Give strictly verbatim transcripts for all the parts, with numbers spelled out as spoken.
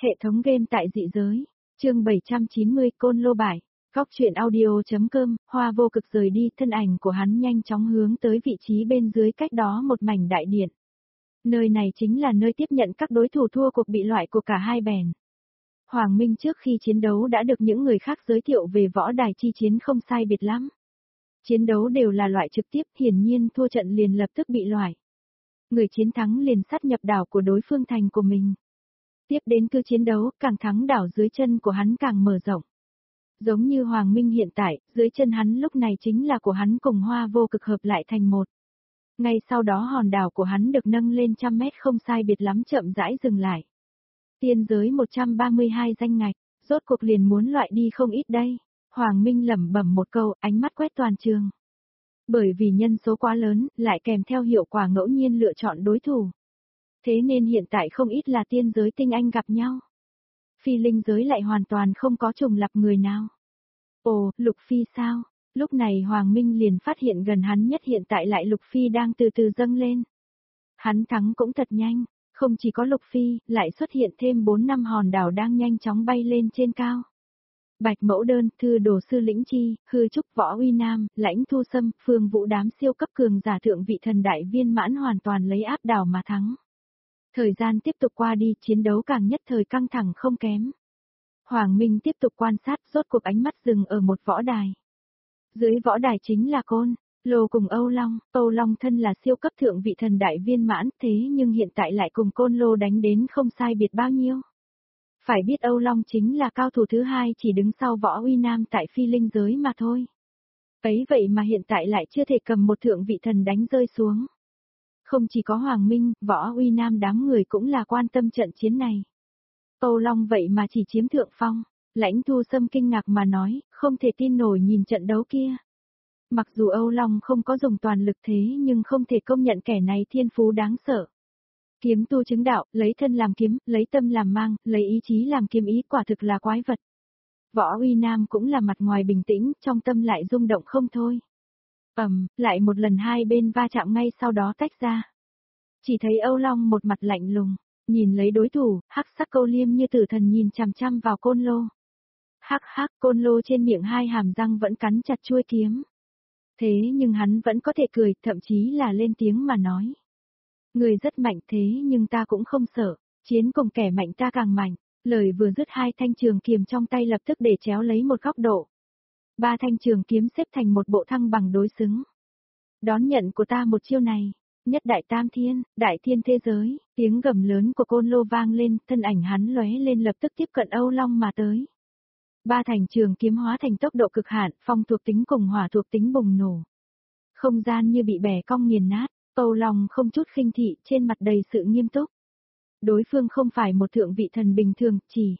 Hệ thống game tại dị giới. Chương bảy trăm chín mươi Côn Lô Bài. Góc truyện audio.com, Hoa Vô Cực rời đi, thân ảnh của hắn nhanh chóng hướng tới vị trí bên dưới cách đó một mảnh đại điện. Nơi này chính là nơi tiếp nhận các đối thủ thua cuộc bị loại của cả hai bèn. Hoàng Minh trước khi chiến đấu đã được những người khác giới thiệu về võ đài chi chiến không sai biệt lắm. Chiến đấu đều là loại trực tiếp, hiển nhiên thua trận liền lập tức bị loại. Người chiến thắng liền sát nhập đảo của đối phương thành của mình. Tiếp đến cứ chiến đấu, càng thắng đảo dưới chân của hắn càng mở rộng. Giống như Hoàng Minh hiện tại, dưới chân hắn lúc này chính là của hắn cùng Hoa Vô Cực hợp lại thành một. Ngay sau đó hòn đảo của hắn được nâng lên trăm mét không sai biệt lắm chậm rãi dừng lại. Tiên giới một trăm ba mươi hai danh ngạch, rốt cuộc liền muốn loại đi không ít đây. Hoàng Minh lẩm bẩm một câu, ánh mắt quét toàn trường. Bởi vì nhân số quá lớn, lại kèm theo hiệu quả ngẫu nhiên lựa chọn đối thủ. Thế nên hiện tại không ít là tiên giới tinh anh gặp nhau. Phi linh giới lại hoàn toàn không có trùng lặp người nào. Ồ, Lục Phi sao? Lúc này Hoàng Minh liền phát hiện gần hắn nhất hiện tại lại Lục Phi đang từ từ dâng lên. Hắn thắng cũng thật nhanh, không chỉ có Lục Phi, lại xuất hiện thêm bốn năm hòn đảo đang nhanh chóng bay lên trên cao. Bạch Mẫu Đơn, Thư Đồ Sư Lĩnh Chi, Hư Trúc Võ Uy Nam, Lãnh Thu Sâm, Phương Vũ đám siêu cấp cường giả thượng vị thần đại viên mãn hoàn toàn lấy áp đảo mà thắng. Thời gian tiếp tục qua đi, chiến đấu càng nhất thời căng thẳng không kém. Hoàng Minh tiếp tục quan sát, rốt cuộc ánh mắt dừng ở một võ đài. Dưới võ đài chính là Côn Lô cùng Âu Long, Âu Long thân là siêu cấp thượng vị thần đại viên mãn, thế nhưng hiện tại lại cùng Côn Lô đánh đến không sai biệt bao nhiêu. Phải biết Âu Long chính là cao thủ thứ hai chỉ đứng sau Võ Uy Nam tại phi linh giới mà thôi. Ấy vậy mà hiện tại lại chưa thể cầm một thượng vị thần đánh rơi xuống. Không chỉ có Hoàng Minh, Võ Uy Nam đám người cũng là quan tâm trận chiến này. Âu Long vậy mà chỉ chiếm thượng phong, Lãnh Thu Sâm kinh ngạc mà nói, không thể tin nổi nhìn trận đấu kia. Mặc dù Âu Long không có dùng toàn lực thế nhưng không thể công nhận kẻ này thiên phú đáng sợ. Kiếm tu chứng đạo, lấy thân làm kiếm, lấy tâm làm mang, lấy ý chí làm kiếm ý, quả thực là quái vật. Võ Uy Nam cũng là mặt ngoài bình tĩnh, trong tâm lại rung động không thôi. Ầm, lại một lần hai bên va chạm ngay sau đó tách ra. Chỉ thấy Âu Long một mặt lạnh lùng, nhìn lấy đối thủ, hắc sắc câu liêm như tử thần nhìn chằm chằm vào Côn Lô. Hắc hắc, Côn Lô trên miệng hai hàm răng vẫn cắn chặt chuôi kiếm. Thế nhưng hắn vẫn có thể cười, thậm chí là lên tiếng mà nói. Người rất mạnh thế nhưng ta cũng không sợ, chiến cùng kẻ mạnh ta càng mạnh. Lời vừa dứt hai thanh trường kiếm trong tay lập tức để chéo lấy một góc độ. Ba thanh trường kiếm xếp thành một bộ thăng bằng đối xứng. Đón nhận của ta một chiêu này, nhất đại tam thiên, đại thiên thế giới, tiếng gầm lớn của Côn Lô vang lên, thân ảnh hắn lóe lên lập tức tiếp cận Âu Long mà tới. Ba thành trường kiếm hóa thành tốc độ cực hạn, phong thuộc tính cùng hỏa thuộc tính bùng nổ. Không gian như bị bẻ cong nghiền nát, Âu Long không chút khinh thị, trên mặt đầy sự nghiêm túc. Đối phương không phải một thượng vị thần bình thường, chỉ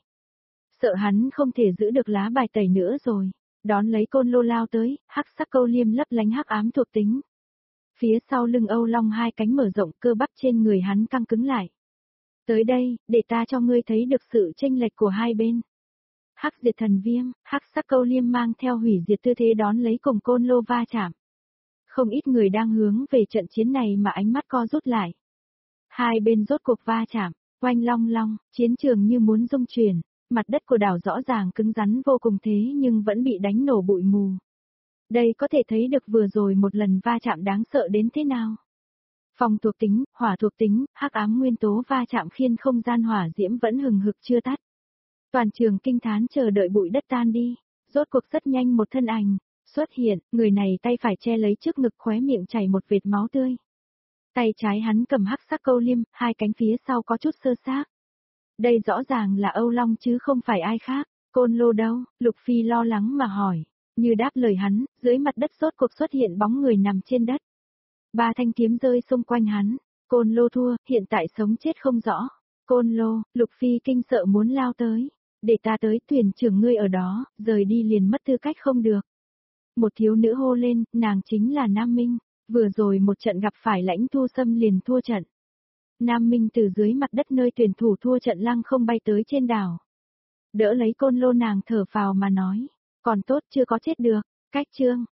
sợ hắn không thể giữ được lá bài tẩy nữa rồi. Đón lấy Côn Lô lao tới, hắc sắc câu liêm lấp lánh hắc ám thuộc tính. Phía sau lưng Âu Long hai cánh mở rộng, cơ bắp trên người hắn căng cứng lại. Tới đây, để ta cho ngươi thấy được sự chênh lệch của hai bên. Hắc diệt thần viêm, hắc sắc câu liêm mang theo hủy diệt tư thế đón lấy cùng Côn Lô va chạm. Không ít người đang hướng về trận chiến này mà ánh mắt co rút lại. Hai bên rốt cuộc va chạm, oanh long long, chiến trường như muốn rung chuyển, mặt đất của đảo rõ ràng cứng rắn vô cùng thế nhưng vẫn bị đánh nổ bụi mù. Đây có thể thấy được vừa rồi một lần va chạm đáng sợ đến thế nào. Phong thuộc tính, hỏa thuộc tính, hắc ám nguyên tố va chạm khiến không gian hỏa diễm vẫn hừng hực chưa tắt. Toàn trường kinh thán chờ đợi bụi đất tan đi, rốt cuộc rất nhanh một thân ảnh xuất hiện, người này tay phải che lấy trước ngực, khóe miệng chảy một vệt máu tươi. Tay trái hắn cầm hắc sắc câu liêm, hai cánh phía sau có chút sơ xác. Đây rõ ràng là Âu Long chứ không phải ai khác. Côn Lô đâu? Lục Phi lo lắng mà hỏi. Như đáp lời hắn, dưới mặt đất rốt cuộc xuất hiện bóng người nằm trên đất. Ba thanh kiếm rơi xung quanh hắn. Côn Lô thua, hiện tại sống chết không rõ. Côn Lô, Lục Phi kinh sợ muốn lao tới. Để ta tới, thuyền trưởng ngươi ở đó, rời đi liền mất tư cách không được. Một thiếu nữ hô lên, nàng chính là Nam Minh. Vừa rồi một trận gặp phải Lãnh Thu Sâm liền thua trận. Nam Minh từ dưới mặt đất nơi tuyển thủ thua trận lăng không bay tới trên đảo. Đỡ lấy Côn Lô, nàng thở phào mà nói. Còn tốt chưa có chết được. Cách chương,